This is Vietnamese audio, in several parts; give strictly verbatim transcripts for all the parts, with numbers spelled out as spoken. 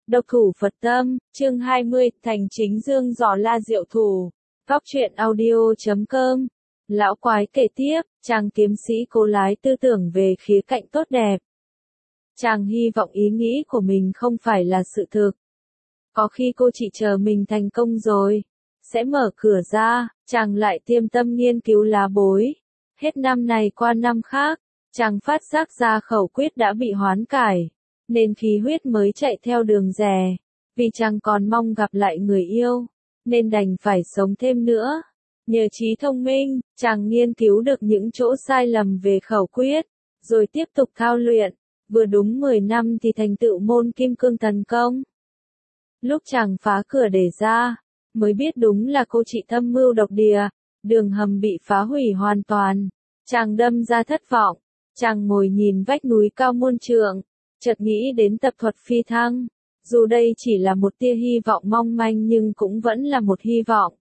Độc thủ Phật tâm, chương hai mươi, Thành Chính Dương Giỏ La Diệu Thủ. Góc truyện audio chấm com. Lão quái kể tiếp, chàng kiếm sĩ cố lái tư tưởng về khía cạnh tốt đẹp. Chàng hy vọng ý nghĩ của mình không phải là sự thực. Có khi cô chỉ chờ mình thành công rồi, sẽ mở cửa ra, chàng lại tiêm tâm nghiên cứu lá bối. Hết năm này qua năm khác, chàng phát giác ra khẩu quyết đã bị hoán cải, nên khí huyết mới chạy theo đường rè. Vì chàng còn mong gặp lại người yêu, nên đành phải sống thêm nữa. Nhờ trí thông minh, chàng nghiên cứu được những chỗ sai lầm về khẩu quyết, rồi tiếp tục thao luyện. Vừa đúng mười năm thì thành tựu môn kim cương thần công. Lúc chàng phá cửa để ra, mới biết đúng là cô chị thâm mưu độc địa, đường hầm bị phá hủy hoàn toàn. Chàng đâm ra thất vọng, chàng ngồi nhìn vách núi cao muôn trượng, chợt nghĩ đến tập thuật phi thăng. Dù đây chỉ là một tia hy vọng mong manh nhưng cũng vẫn là một hy vọng.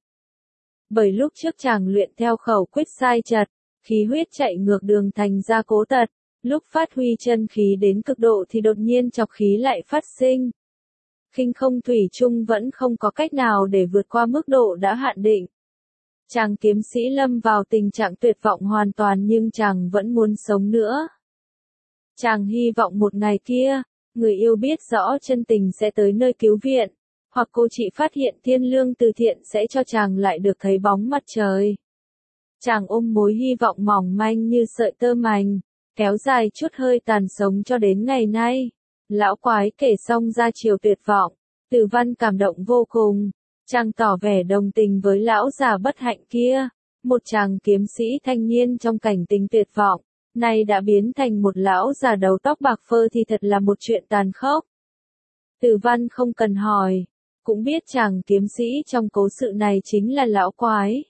Bởi lúc trước chàng luyện theo khẩu quyết sai chật, khí huyết chạy ngược đường thành ra cố tật. Lúc phát huy chân khí đến cực độ thì đột nhiên chọc khí lại phát sinh. Khinh không thủy chung vẫn không có cách nào để vượt qua mức độ đã hạn định. Chàng kiếm sĩ lâm vào tình trạng tuyệt vọng hoàn toàn nhưng chàng vẫn muốn sống nữa. Chàng hy vọng một ngày kia, người yêu biết rõ chân tình sẽ tới nơi cứu viện, hoặc cô chị phát hiện thiên lương từ thiện sẽ cho chàng lại được thấy bóng mặt trời. Chàng ôm mối hy vọng mỏng manh như sợi tơ mảnh, kéo dài chút hơi tàn sống cho đến ngày nay. Lão quái kể xong ra chiều tuyệt vọng, Từ Văn cảm động vô cùng, chàng tỏ vẻ đồng tình với lão già bất hạnh kia, một chàng kiếm sĩ thanh niên trong cảnh tình tuyệt vọng, nay đã biến thành một lão già đầu tóc bạc phơ thì thật là một chuyện tàn khốc. Từ Văn không cần hỏi, cũng biết chàng kiếm sĩ trong cố sự này chính là lão quái.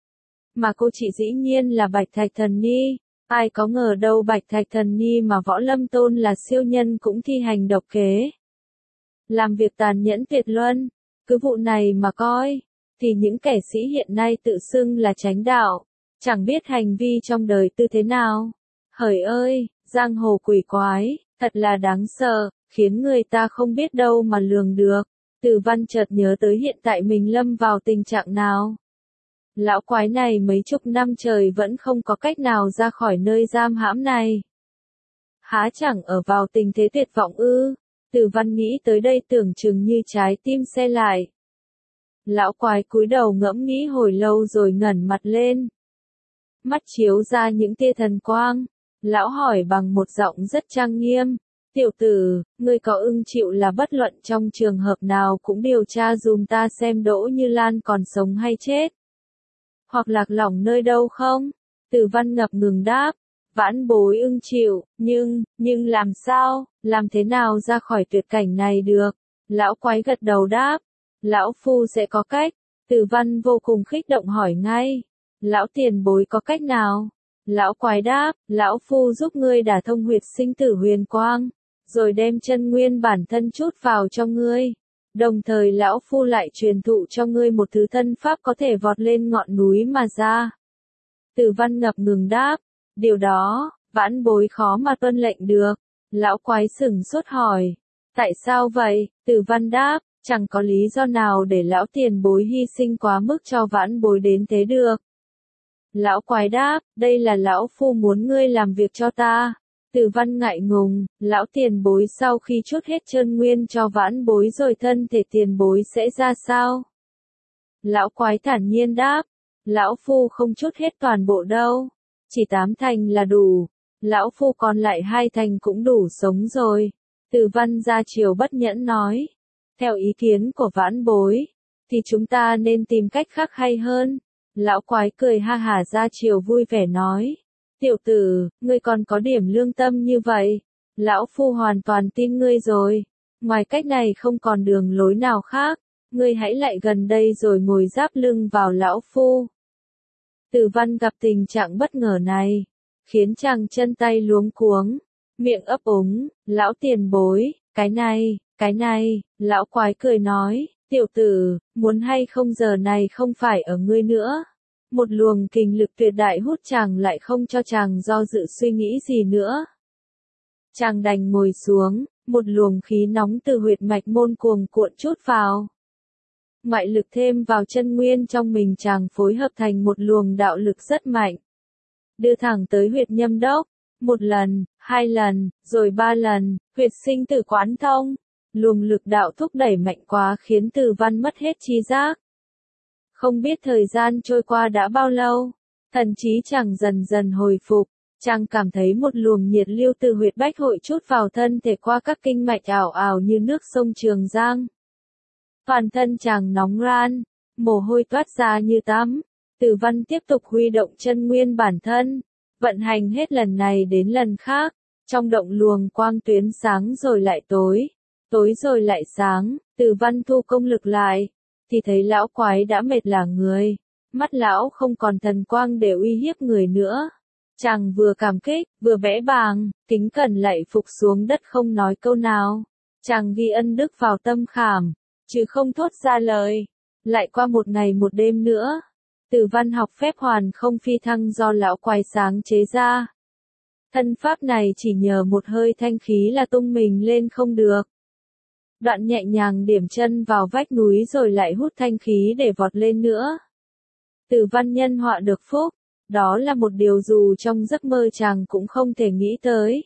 Mà cô chị dĩ nhiên là Bạch Thạch Thần Ni. Ai có ngờ đâu Bạch Thạch Thần Ni mà Võ Lâm tôn là siêu nhân cũng thi hành độc kế. Làm việc tàn nhẫn tuyệt luân, cứ vụ này mà coi, thì những kẻ sĩ hiện nay tự xưng là chánh đạo, chẳng biết hành vi trong đời tư thế nào. Hời ơi, giang hồ quỷ quái, thật là đáng sợ, khiến người ta không biết đâu mà lường được. Từ Văn chợt nhớ tới hiện tại mình lâm vào tình trạng nào. Lão quái này mấy chục năm trời vẫn không có cách nào ra khỏi nơi giam hãm này. Há chẳng ở vào tình thế tuyệt vọng ư? Từ Văn nghĩ tới đây tưởng chừng như trái tim se lại. Lão quái cúi đầu ngẫm nghĩ hồi lâu rồi ngẩng mặt lên. Mắt chiếu ra những tia thần quang. Lão hỏi bằng một giọng rất trang nghiêm. Tiểu tử, ngươi có ưng chịu là bất luận trong trường hợp nào cũng điều tra dùm ta xem Đỗ Như Lan còn sống hay chết? Hoặc lạc lõng nơi đâu không? Từ Văn ngập ngừng đáp, vãn bối ưng chịu, nhưng, nhưng làm sao, làm thế nào ra khỏi tuyệt cảnh này được? Lão quái gật đầu đáp, lão phu sẽ có cách. Từ Văn vô cùng kích động hỏi ngay, lão tiền bối có cách nào? Lão quái đáp, lão phu giúp ngươi đả thông huyệt sinh tử huyền quang, rồi đem chân nguyên bản thân chút vào cho ngươi. Đồng thời lão phu lại truyền thụ cho ngươi một thứ thân pháp có thể vọt lên ngọn núi mà ra. Từ Văn ngập ngừng đáp, điều đó, vãn bối khó mà tuân lệnh được. Lão quái sửng sốt hỏi, tại sao vậy? Từ Văn đáp, chẳng có lý do nào để lão tiền bối hy sinh quá mức cho vãn bối đến thế được. Lão quái đáp, đây là lão phu muốn ngươi làm việc cho ta. Từ Văn ngại ngùng, lão tiền bối sau khi chút hết chân nguyên cho vãn bối rồi thân thể tiền bối sẽ ra sao? Lão quái thản nhiên đáp, lão phu không chút hết toàn bộ đâu, chỉ tám thành là đủ, lão phu còn lại hai thành cũng đủ sống rồi. Từ Văn ra chiều bất nhẫn nói, theo ý kiến của vãn bối, thì chúng ta nên tìm cách khác hay hơn. Lão quái cười ha hả ra chiều vui vẻ nói, tiểu tử, ngươi còn có điểm lương tâm như vậy, lão phu hoàn toàn tin ngươi rồi, ngoài cách này không còn đường lối nào khác, ngươi hãy lại gần đây rồi ngồi giáp lưng vào lão phu. Từ Văn gặp tình trạng bất ngờ này, khiến chàng chân tay luống cuống, miệng ấp úng, lão tiền bối, cái này, cái này, lão quái cười nói, tiểu tử, muốn hay không giờ này không phải ở ngươi nữa. Một luồng kình lực tuyệt đại hút chàng lại không cho chàng do dự suy nghĩ gì nữa. Chàng đành ngồi xuống, một luồng khí nóng từ huyệt mạch môn cuồng cuộn trút vào. Ngoại lực thêm vào chân nguyên trong mình chàng phối hợp thành một luồng đạo lực rất mạnh. Đưa thẳng tới huyệt nhâm đốc, một lần, hai lần, rồi ba lần, huyệt sinh tử quán thông. Luồng lực đạo thúc đẩy mạnh quá khiến Từ Văn mất hết trí giác. Không biết thời gian trôi qua đã bao lâu, thần trí chàng dần dần hồi phục, chàng cảm thấy một luồng nhiệt lưu từ huyệt bách hội trút vào thân thể qua các kinh mạch ảo ảo như nước sông Trường Giang. Toàn thân chàng nóng ran, mồ hôi toát ra như tắm. Từ Văn tiếp tục huy động chân nguyên bản thân, vận hành hết lần này đến lần khác, trong động luồng quang tuyến sáng rồi lại tối, tối rồi lại sáng. Từ Văn thu công lực lại, thì thấy lão quái đã mệt lả người, mắt lão không còn thần quang để uy hiếp người nữa. Chàng vừa cảm kích, vừa bẽ bàng, kính cẩn lạy phục xuống đất không nói câu nào. Chàng ghi ân đức vào tâm khảm, chứ không thốt ra lời. Lại qua một ngày một đêm nữa, Từ Văn học phép hoàn không phi thăng do lão quái sáng chế ra. Thân pháp này chỉ nhờ một hơi thanh khí là tung mình lên không được. Đoạn nhẹ nhàng điểm chân vào vách núi rồi lại hút thanh khí để vọt lên nữa. Từ Văn nhân họa được phúc, đó là một điều dù trong giấc mơ chàng cũng không thể nghĩ tới.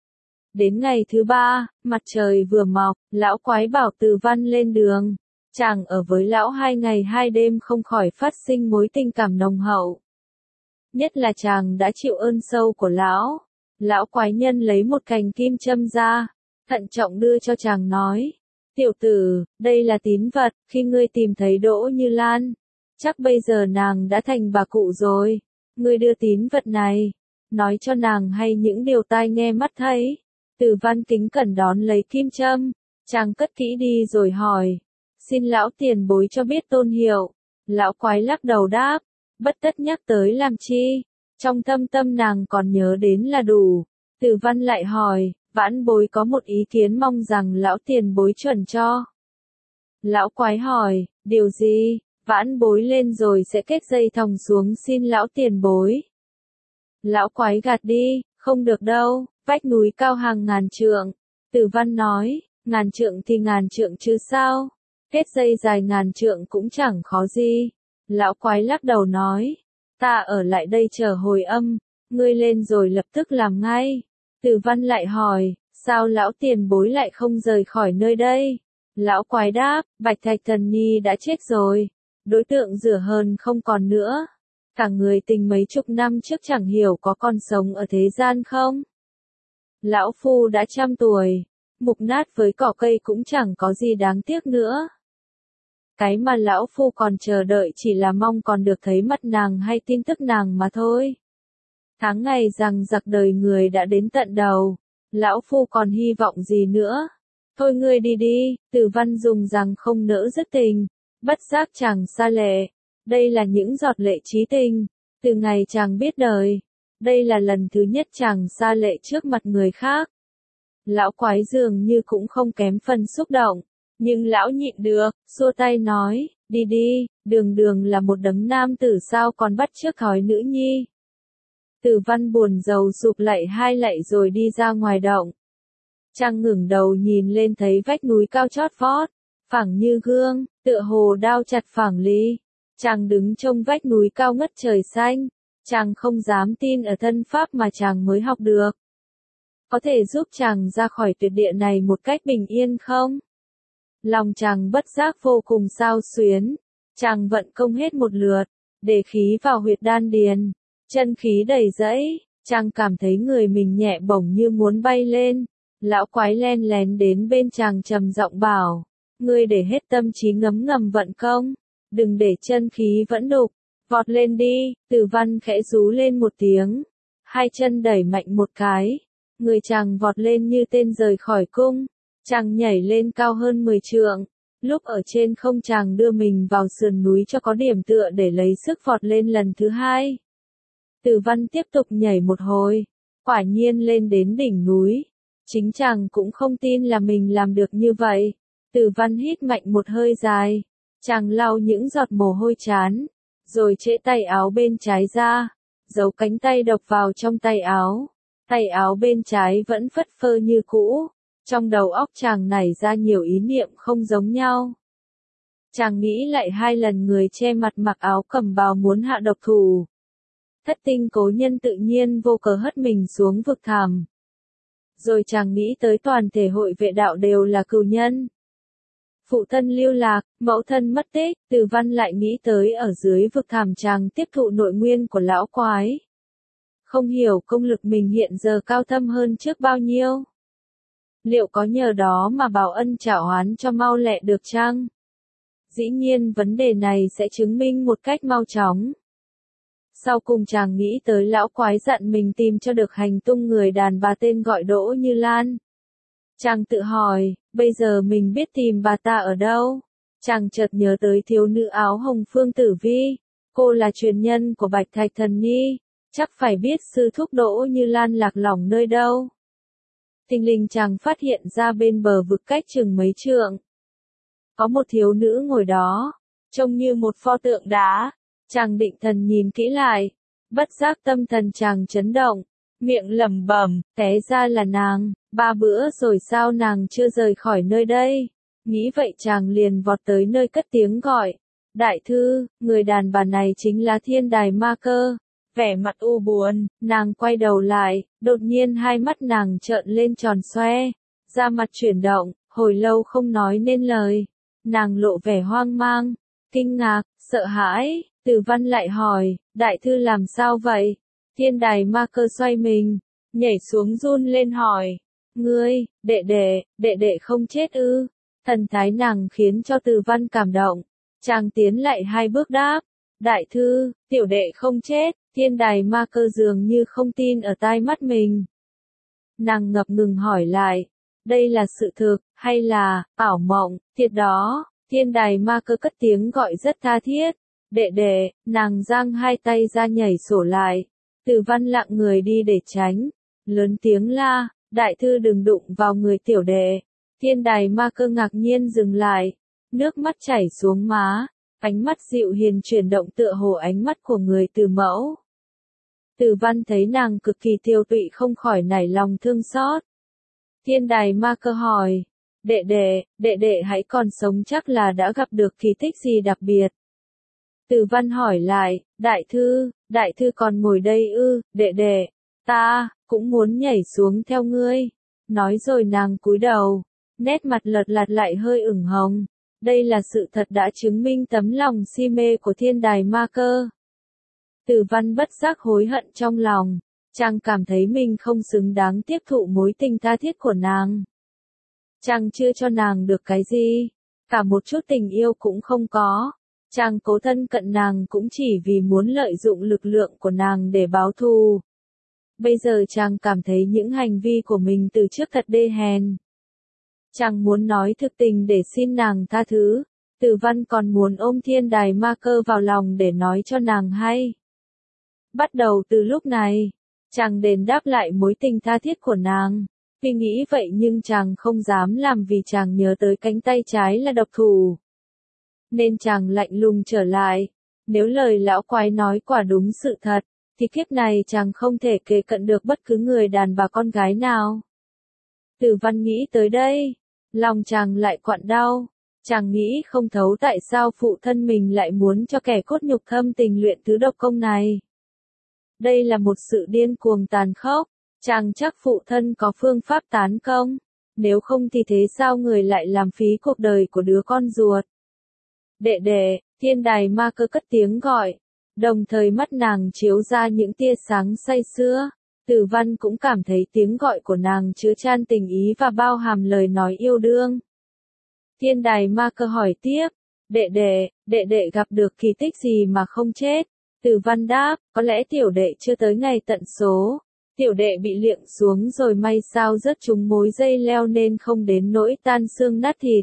Đến ngày thứ ba, mặt trời vừa mọc, lão quái bảo Từ Văn lên đường. Chàng ở với lão hai ngày hai đêm không khỏi phát sinh mối tình cảm nồng hậu. Nhất là chàng đã chịu ơn sâu của lão. Lão quái nhân lấy một cành kim châm ra, thận trọng đưa cho chàng nói. Tiểu tử, đây là tín vật, khi ngươi tìm thấy Đỗ Như Lan, chắc bây giờ nàng đã thành bà cụ rồi. Ngươi đưa tín vật này, nói cho nàng hay những điều tai nghe mắt thấy. Từ Văn kính cẩn đón lấy kim châm, chàng cất kỹ đi rồi hỏi. Xin lão tiền bối cho biết tôn hiệu. Lão quái lắc đầu đáp, bất tất nhắc tới làm chi, trong thâm tâm nàng còn nhớ đến là đủ. Từ Văn lại hỏi, vãn bối có một ý kiến mong rằng lão tiền bối chuẩn cho. Lão quái hỏi, điều gì? Vãn bối lên rồi sẽ kết dây thòng xuống xin lão tiền bối. Lão quái gạt đi, không được đâu, vách núi cao hàng ngàn trượng. Từ Văn nói, ngàn trượng thì ngàn trượng chứ sao? Kết dây dài ngàn trượng cũng chẳng khó gì. Lão quái lắc đầu nói, ta ở lại đây chờ hồi âm, ngươi lên rồi lập tức làm ngay. Từ Văn lại hỏi, sao lão tiền bối lại không rời khỏi nơi đây? Lão quái đáp, Bạch Thạch Thần Nhi đã chết rồi. Đối tượng rửa hờn không còn nữa. Cả người tình mấy chục năm trước chẳng hiểu có còn sống ở thế gian không? Lão phu đã trăm tuổi, mục nát với cỏ cây cũng chẳng có gì đáng tiếc nữa. Cái mà lão phu còn chờ đợi chỉ là mong còn được thấy mặt nàng hay tin tức nàng mà thôi. Tháng ngày rằng giặc đời người đã đến tận đầu, lão phu còn hy vọng gì nữa? Thôi ngươi đi đi. Từ Văn dùng rằng không nỡ dứt tình, bất giác chàng xa lệ. Đây là những giọt lệ trí tình, từ ngày chàng biết đời. Đây là lần thứ nhất chàng xa lệ trước mặt người khác. Lão quái dường như cũng không kém phần xúc động, nhưng lão nhịn được, xua tay nói, đi đi, đường đường là một đấng nam tử sao còn bắt chước thói nữ nhi. Từ Văn buồn rầu sụp lạy hai lạy rồi đi ra ngoài động. Chàng ngẩng đầu nhìn lên thấy vách núi cao chót vót, phẳng như gương, tựa hồ đao chặt phẳng ly. Chàng đứng trông vách núi cao ngất trời xanh, chàng không dám tin ở thân pháp mà chàng mới học được. Có thể giúp chàng ra khỏi tuyệt địa này một cách bình yên không? Lòng chàng bất giác vô cùng xao xuyến, chàng vận công hết một lượt, để khí vào huyệt đan điền, chân khí đầy dẫy, chàng cảm thấy người mình nhẹ bổng như muốn bay lên. Lão quái len lén đến bên chàng trầm giọng bảo, ngươi để hết tâm trí ngấm ngầm vận công, đừng để chân khí vẫn đục, vọt lên đi. Từ Văn khẽ rú lên một tiếng, hai chân đẩy mạnh một cái, người chàng vọt lên như tên rời khỏi cung, chàng nhảy lên cao hơn mười trượng, lúc ở trên không chàng đưa mình vào sườn núi cho có điểm tựa để lấy sức vọt lên lần thứ hai. Từ Văn tiếp tục nhảy một hồi, quả nhiên lên đến đỉnh núi. Chính chàng cũng không tin là mình làm được như vậy. Từ Văn hít mạnh một hơi dài, chàng lau những giọt mồ hôi chán, rồi trễ tay áo bên trái ra, giấu cánh tay độc vào trong tay áo. Tay áo bên trái vẫn phất phơ như cũ, Trong đầu óc chàng nảy ra nhiều ý niệm không giống nhau. Chàng nghĩ lại hai lần người che mặt mặc áo cẩm bào muốn hạ độc thủ. Thất tinh cố nhân tự nhiên vô cớ hất mình xuống vực thẳm. Rồi chàng nghĩ tới toàn thể hội vệ đạo đều là cừu nhân. Phụ thân lưu lạc, mẫu thân mất tích, Từ Văn lại nghĩ tới ở dưới vực thẳm chàng tiếp thụ nội nguyên của lão quái. Không hiểu công lực mình hiện giờ cao thâm hơn trước bao nhiêu. Liệu có nhờ đó mà báo ân trả oán cho mau lẹ được chăng? Dĩ nhiên vấn đề này sẽ chứng minh một cách mau chóng. Sau cùng chàng nghĩ tới lão quái dặn mình tìm cho được hành tung người đàn bà tên gọi Đỗ Như Lan. Chàng tự hỏi, bây giờ mình biết tìm bà ta ở đâu? Chàng chợt nhớ tới thiếu nữ áo hồng Phương Tử Vi. Cô là truyền nhân của Bạch Thạch Thần Nhi, chắc phải biết sư thúc Đỗ Như Lan lạc lõng nơi đâu. Thình lình chàng phát hiện ra bên bờ vực cách chừng mấy trượng. Có một thiếu nữ ngồi đó, trông như một pho tượng đá. Chàng định thần nhìn kỹ lại, bất giác tâm thần chàng chấn động, miệng lẩm bẩm, té ra là nàng, ba bữa rồi sao nàng chưa rời khỏi nơi đây. Nghĩ vậy chàng liền vọt tới nơi cất tiếng gọi, đại thư, người đàn bà này chính là Thiên Đài Ma Cơ. Vẻ mặt u buồn, nàng quay đầu lại, đột nhiên hai mắt nàng trợn lên tròn xoe, da mặt chuyển động, hồi lâu không nói nên lời. Nàng lộ vẻ hoang mang, kinh ngạc, sợ hãi. Từ Văn lại hỏi, đại thư làm sao vậy? Thiên Đài Ma Cơ xoay mình, nhảy xuống run lên hỏi, ngươi, đệ đệ, đệ đệ không chết ư? Thần thái nàng khiến cho Từ Văn cảm động. Chàng tiến lại hai bước đáp, đại thư, tiểu đệ không chết. Thiên Đài Ma Cơ dường như không tin ở tai mắt mình. Nàng ngập ngừng hỏi lại, đây là sự thực, hay là ảo mộng? Thiệt đó. Thiên Đài Ma Cơ cất tiếng gọi rất tha thiết. Đệ đệ, nàng giang hai tay ra nhảy sổ lại. Từ Văn lặng người đi để tránh. Lớn tiếng la, đại thư đừng đụng vào người tiểu đệ. Thiên Đài Ma Cơ ngạc nhiên dừng lại. Nước mắt chảy xuống má. Ánh mắt dịu hiền chuyển động tựa hồ ánh mắt của người từ mẫu. Từ Văn thấy nàng cực kỳ tiêu tụy không khỏi nảy lòng thương xót. Thiên Đài Ma Cơ hỏi, đệ đệ, đệ đệ hãy còn sống chắc là đã gặp được kỳ tích gì đặc biệt. Từ Văn hỏi lại, đại thư, đại thư còn ngồi đây ư? Đệ đệ, ta cũng muốn nhảy xuống theo ngươi. Nói rồi nàng cúi đầu, nét mặt lật lạt lại hơi ửng hồng. Đây là sự thật đã chứng minh tấm lòng si mê của Thiên Đài Ma Cơ. Từ Văn bất giác hối hận trong lòng, chàng cảm thấy mình không xứng đáng tiếp thụ mối tình tha thiết của nàng. Chàng chưa cho nàng được cái gì, cả một chút tình yêu cũng không có. Chàng cố thân cận nàng cũng chỉ vì muốn lợi dụng lực lượng của nàng để báo thù. Bây giờ chàng cảm thấy những hành vi của mình từ trước thật đê hèn. Chàng muốn nói thực tình để xin nàng tha thứ. Từ Văn còn muốn ôm Thiên Đài Ma Cơ vào lòng để nói cho nàng hay. Bắt đầu từ lúc này, chàng đền đáp lại mối tình tha thiết của nàng. Tuy nghĩ vậy nhưng chàng không dám làm vì chàng nhớ tới cánh tay trái là độc thủ. Nên chàng lạnh lùng trở lại. Nếu lời lão quái nói quả đúng sự thật, thì kiếp này chàng không thể kề cận được bất cứ người đàn bà con gái nào. Từ Văn nghĩ tới đây, lòng chàng lại quặn đau. Chàng nghĩ không thấu tại sao phụ thân mình lại muốn cho kẻ cốt nhục thâm tình luyện thứ độc công này. Đây là một sự điên cuồng tàn khốc. Chàng chắc phụ thân có phương pháp tán công. Nếu không thì thế sao người lại làm phí cuộc đời của đứa con ruột. Đệ đệ, Thiên Đài Ma Cơ cất tiếng gọi. Đồng thời mắt nàng chiếu ra những tia sáng say sưa. Từ Văn cũng cảm thấy tiếng gọi của nàng chứa chan tình ý và bao hàm lời nói yêu đương. Thiên Đài Ma Cơ hỏi tiếp, đệ đệ, đệ đệ gặp được kỳ tích gì mà không chết? Từ Văn đáp, có lẽ tiểu đệ chưa tới ngày tận số. Tiểu đệ bị liệng xuống rồi may sao rớt trúng mối dây leo nên không đến nỗi tan xương nát thịt.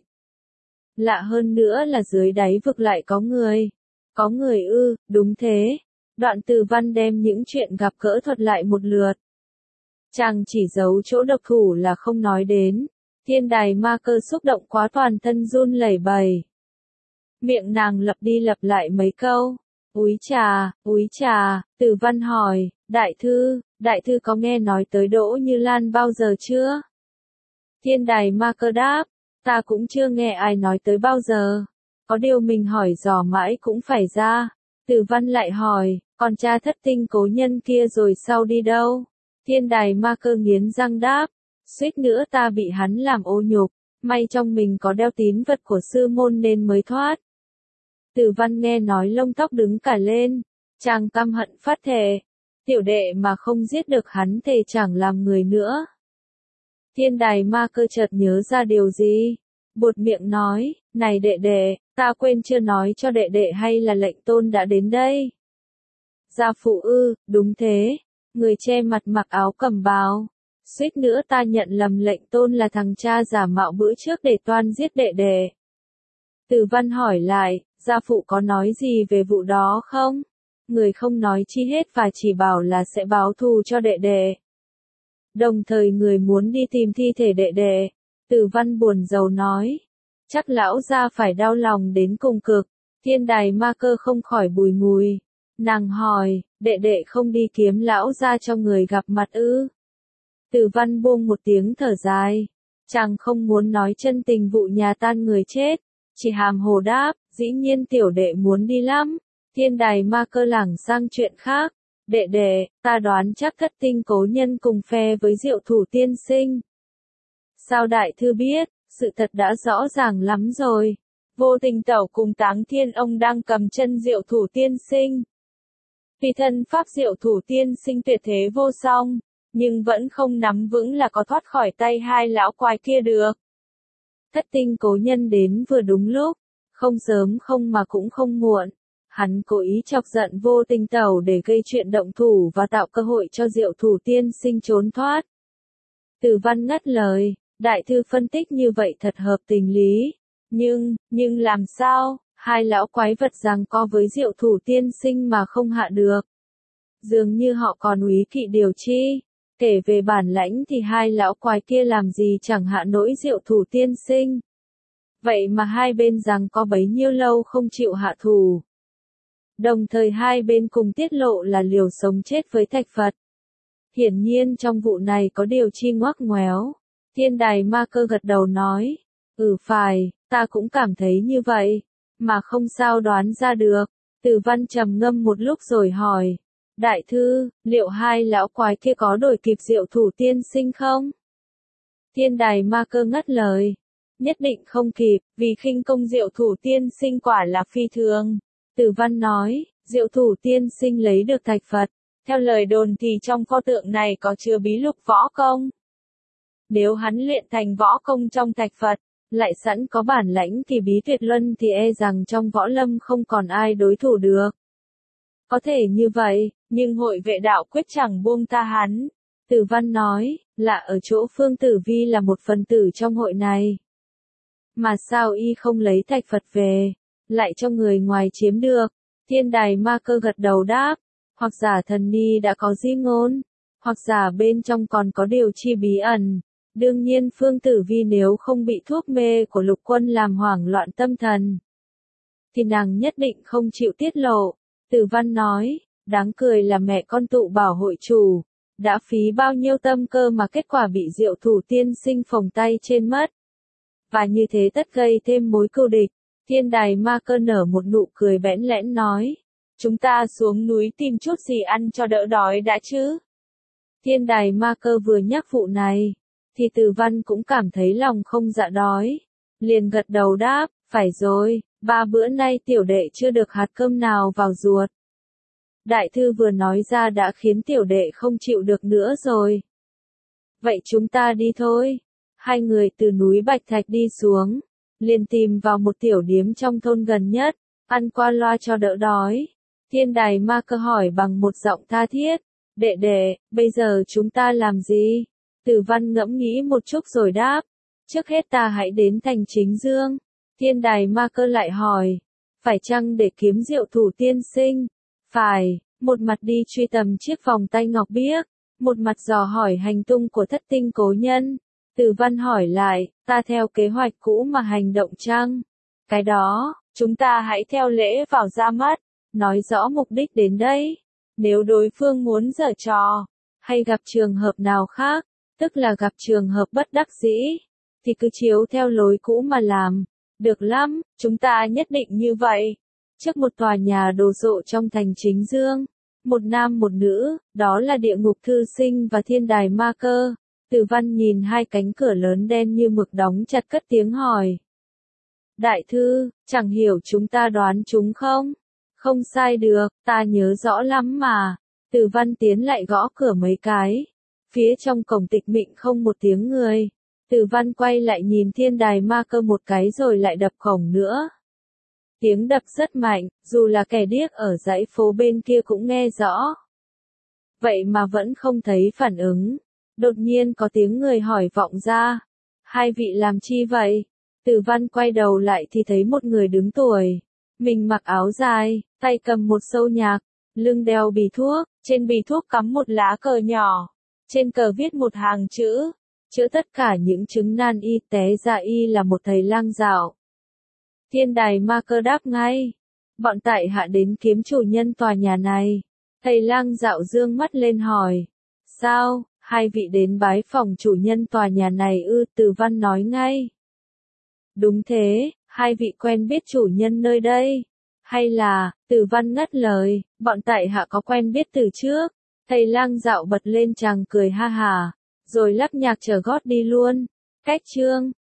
Lạ hơn nữa là dưới đáy vực lại có người. Có người ư, đúng thế. Đoạn Từ Văn đem những chuyện gặp gỡ thuật lại một lượt. Chàng chỉ giấu chỗ độc thủ là không nói đến. Thiên Đài Ma Cơ xúc động quá toàn thân run lẩy bẩy. Miệng nàng lặp đi lặp lại mấy câu. Úi trà, úi trà. Từ Văn hỏi, đại thư, đại thư có nghe nói tới Đỗ Như Lan bao giờ chưa? Thiên đài ma cơ đáp, ta cũng chưa nghe ai nói tới bao giờ. Có điều mình hỏi dò mãi cũng phải ra. Tử Văn lại hỏi, còn cha thất tinh cố nhân kia rồi sau đi đâu? Thiên đài ma cơ nghiến răng đáp, suýt nữa ta bị hắn làm ô nhục, may trong mình có đeo tín vật của sư môn nên mới thoát. Tử Văn nghe nói lông tóc đứng cả lên, chàng căm hận phát thề, tiểu đệ mà không giết được hắn thì chẳng làm người nữa. Thiên đài ma cơ chợt nhớ ra điều gì, buột miệng nói, này đệ đệ, ta quên chưa nói cho đệ đệ hay là lệnh tôn đã đến đây. Gia phụ ư, đúng thế, người che mặt mặc áo cẩm bào, suýt nữa ta nhận lầm lệnh tôn là thằng cha giả mạo bữa trước để toan giết đệ đệ. Tử Văn hỏi lại, gia phụ có nói gì về vụ đó không? Người không nói chi hết và chỉ bảo là sẽ báo thù cho đệ đệ. Đồng thời người muốn đi tìm thi thể đệ đệ. Tử Văn buồn rầu nói, chắc lão gia phải đau lòng đến cùng cực. Thiên đài ma cơ không khỏi bùi ngùi. Nàng hỏi, đệ đệ không đi kiếm lão gia cho người gặp mặt ư? Tử Văn buông một tiếng thở dài. Chàng không muốn nói chân tình vụ nhà tan người chết. Chỉ hàm hồ đáp, dĩ nhiên tiểu đệ muốn đi lắm. Thiên đài ma cơ lảng sang chuyện khác. Đệ đệ, ta đoán chắc thất tinh cố nhân cùng phe với Diệu Thủ tiên sinh. Sao đại thư biết, sự thật đã rõ ràng lắm rồi. Vô Tình tẩu cùng Táng Thiên ông đang cầm chân Diệu Thủ tiên sinh. Vì thân pháp Diệu Thủ tiên sinh tuyệt thế vô song, nhưng vẫn không nắm vững là có thoát khỏi tay hai lão quái kia được. Thất tinh cố nhân đến vừa đúng lúc, không sớm không mà cũng không muộn. Hắn cố ý chọc giận Vô Tình tẩu để gây chuyện động thủ và tạo cơ hội cho Diệu Thủ tiên sinh trốn thoát. Tử Văn ngắt lời, đại thư phân tích như vậy thật hợp tình lý. Nhưng, nhưng làm sao, hai lão quái vật giằng co với Diệu Thủ tiên sinh mà không hạ được. Dường như họ còn úy kỵ điều chi. Kể về bản lãnh thì hai lão quái kia làm gì chẳng hạ nổi Diệu Thủ tiên sinh. Vậy mà hai bên giằng co bấy nhiêu lâu không chịu hạ thủ. Đồng thời hai bên cùng tiết lộ là liều sống chết với Thạch Phật. Hiển nhiên trong vụ này có điều chi ngoắc ngoéo. Thiên đài ma cơ gật đầu nói, ừ phải, ta cũng cảm thấy như vậy, mà không sao đoán ra được. Tử Văn trầm ngâm một lúc rồi hỏi, đại thư, liệu hai lão quái kia có đuổi kịp Diệu Thủ tiên sinh không? Thiên đài ma cơ ngắt lời, nhất định không kịp, vì khinh công Diệu Thủ tiên sinh quả là phi thường. Tử Văn nói, Diệu Thủ tiên sinh lấy được Thạch Phật, theo lời đồn thì trong pho tượng này có chứa bí lục võ công. Nếu hắn luyện thành võ công trong Thạch Phật, lại sẵn có bản lãnh thì bí tuyệt luân thì e rằng trong võ lâm không còn ai đối thủ được. Có thể như vậy, nhưng hội vệ đạo quyết chẳng buông tha hắn. Tử Văn nói, lạ ở chỗ Phương Tử Vi là một phần tử trong hội này. Mà sao y không lấy Thạch Phật về, lại cho người ngoài chiếm được? Thiên đài ma cơ gật đầu đáp, hoặc giả thần ni đã có di ngôn, hoặc giả bên trong còn có điều chi bí ẩn. Đương nhiên Phương Tử Vi nếu không bị thuốc mê của lục quân làm hoảng loạn tâm thần, thì nàng nhất định không chịu tiết lộ. Tử Văn nói, đáng cười là mẹ con tụ bảo hội chủ, đã phí bao nhiêu tâm cơ mà kết quả bị Diệu Thủ tiên sinh phồng tay trên mất. Và như thế tất gây thêm mối cừu địch. Thiên đài ma cơ nở một nụ cười bẽn lẽn nói, chúng ta xuống núi tìm chút gì ăn cho đỡ đói đã chứ. Thiên đài ma cơ vừa nhắc vụ này, thì Tử Văn cũng cảm thấy lòng không dạ đói. Liền gật đầu đáp, phải rồi, ba bữa nay tiểu đệ chưa được hạt cơm nào vào ruột. Đại thư vừa nói ra đã khiến tiểu đệ không chịu được nữa rồi. Vậy chúng ta đi thôi. Hai người từ núi Bạch Thạch đi xuống, liền tìm vào một tiểu điếm trong thôn gần nhất, ăn qua loa cho đỡ đói. Thiên đài ma cơ hỏi bằng một giọng tha thiết, đệ đệ, bây giờ chúng ta làm gì? Tử Văn ngẫm nghĩ một chút rồi đáp, trước hết ta hãy đến thành Chính Dương. Thiên đài ma cơ lại hỏi, phải chăng để kiếm Diệu Thủ tiên sinh? Phải, một mặt đi truy tầm chiếc vòng tay ngọc biếc, một mặt dò hỏi hành tung của thất tinh cố nhân. Tử Văn hỏi lại, ta theo kế hoạch cũ mà hành động chăng? Cái đó, chúng ta hãy theo lễ vào ra mắt, nói rõ mục đích đến đây. Nếu đối phương muốn giở trò, hay gặp trường hợp nào khác, tức là gặp trường hợp bất đắc dĩ, thì cứ chiếu theo lối cũ mà làm. Được lắm, chúng ta nhất định như vậy. Trước một tòa nhà đồ sộ trong thành Chính Dương, một nam một nữ, đó là địa ngục thư sinh và thiên đài ma cơ. Từ Văn nhìn hai cánh cửa lớn đen như mực đóng chặt cất tiếng hỏi. Đại thư, chẳng hiểu chúng ta đoán chúng không? Không sai được, ta nhớ rõ lắm mà. Từ Văn tiến lại gõ cửa mấy cái. Phía trong cổng tịch mịnh không một tiếng người. Từ Văn quay lại nhìn thiên đài ma cơ một cái rồi lại đập cổng nữa. Tiếng đập rất mạnh, dù là kẻ điếc ở dãy phố bên kia cũng nghe rõ. Vậy mà vẫn không thấy phản ứng. Đột nhiên có tiếng người hỏi vọng ra. Hai vị làm chi vậy? Từ Văn quay đầu lại thì thấy một người đứng tuổi. Mình mặc áo dài, tay cầm một sâu nhạc, lưng đeo bì thuốc, trên bì thuốc cắm một lá cờ nhỏ. Trên cờ viết một hàng chữ, chữa tất cả những chứng nan y té ra y là một thầy lang dạo. Thiên đài ma cơ đáp ngay. Bọn tại hạ đến kiếm chủ nhân tòa nhà này. Thầy lang dạo dương mắt lên hỏi. Sao, hai vị đến bái phòng chủ nhân tòa nhà này ư? Từ Văn nói ngay. Đúng thế, hai vị quen biết chủ nhân nơi đây. Hay là, Từ Văn ngắt lời, bọn tại hạ có quen biết từ trước. Thầy lang dạo bật lên chàng cười ha hà, rồi lắp nhạc chờ gót đi luôn. Cách chương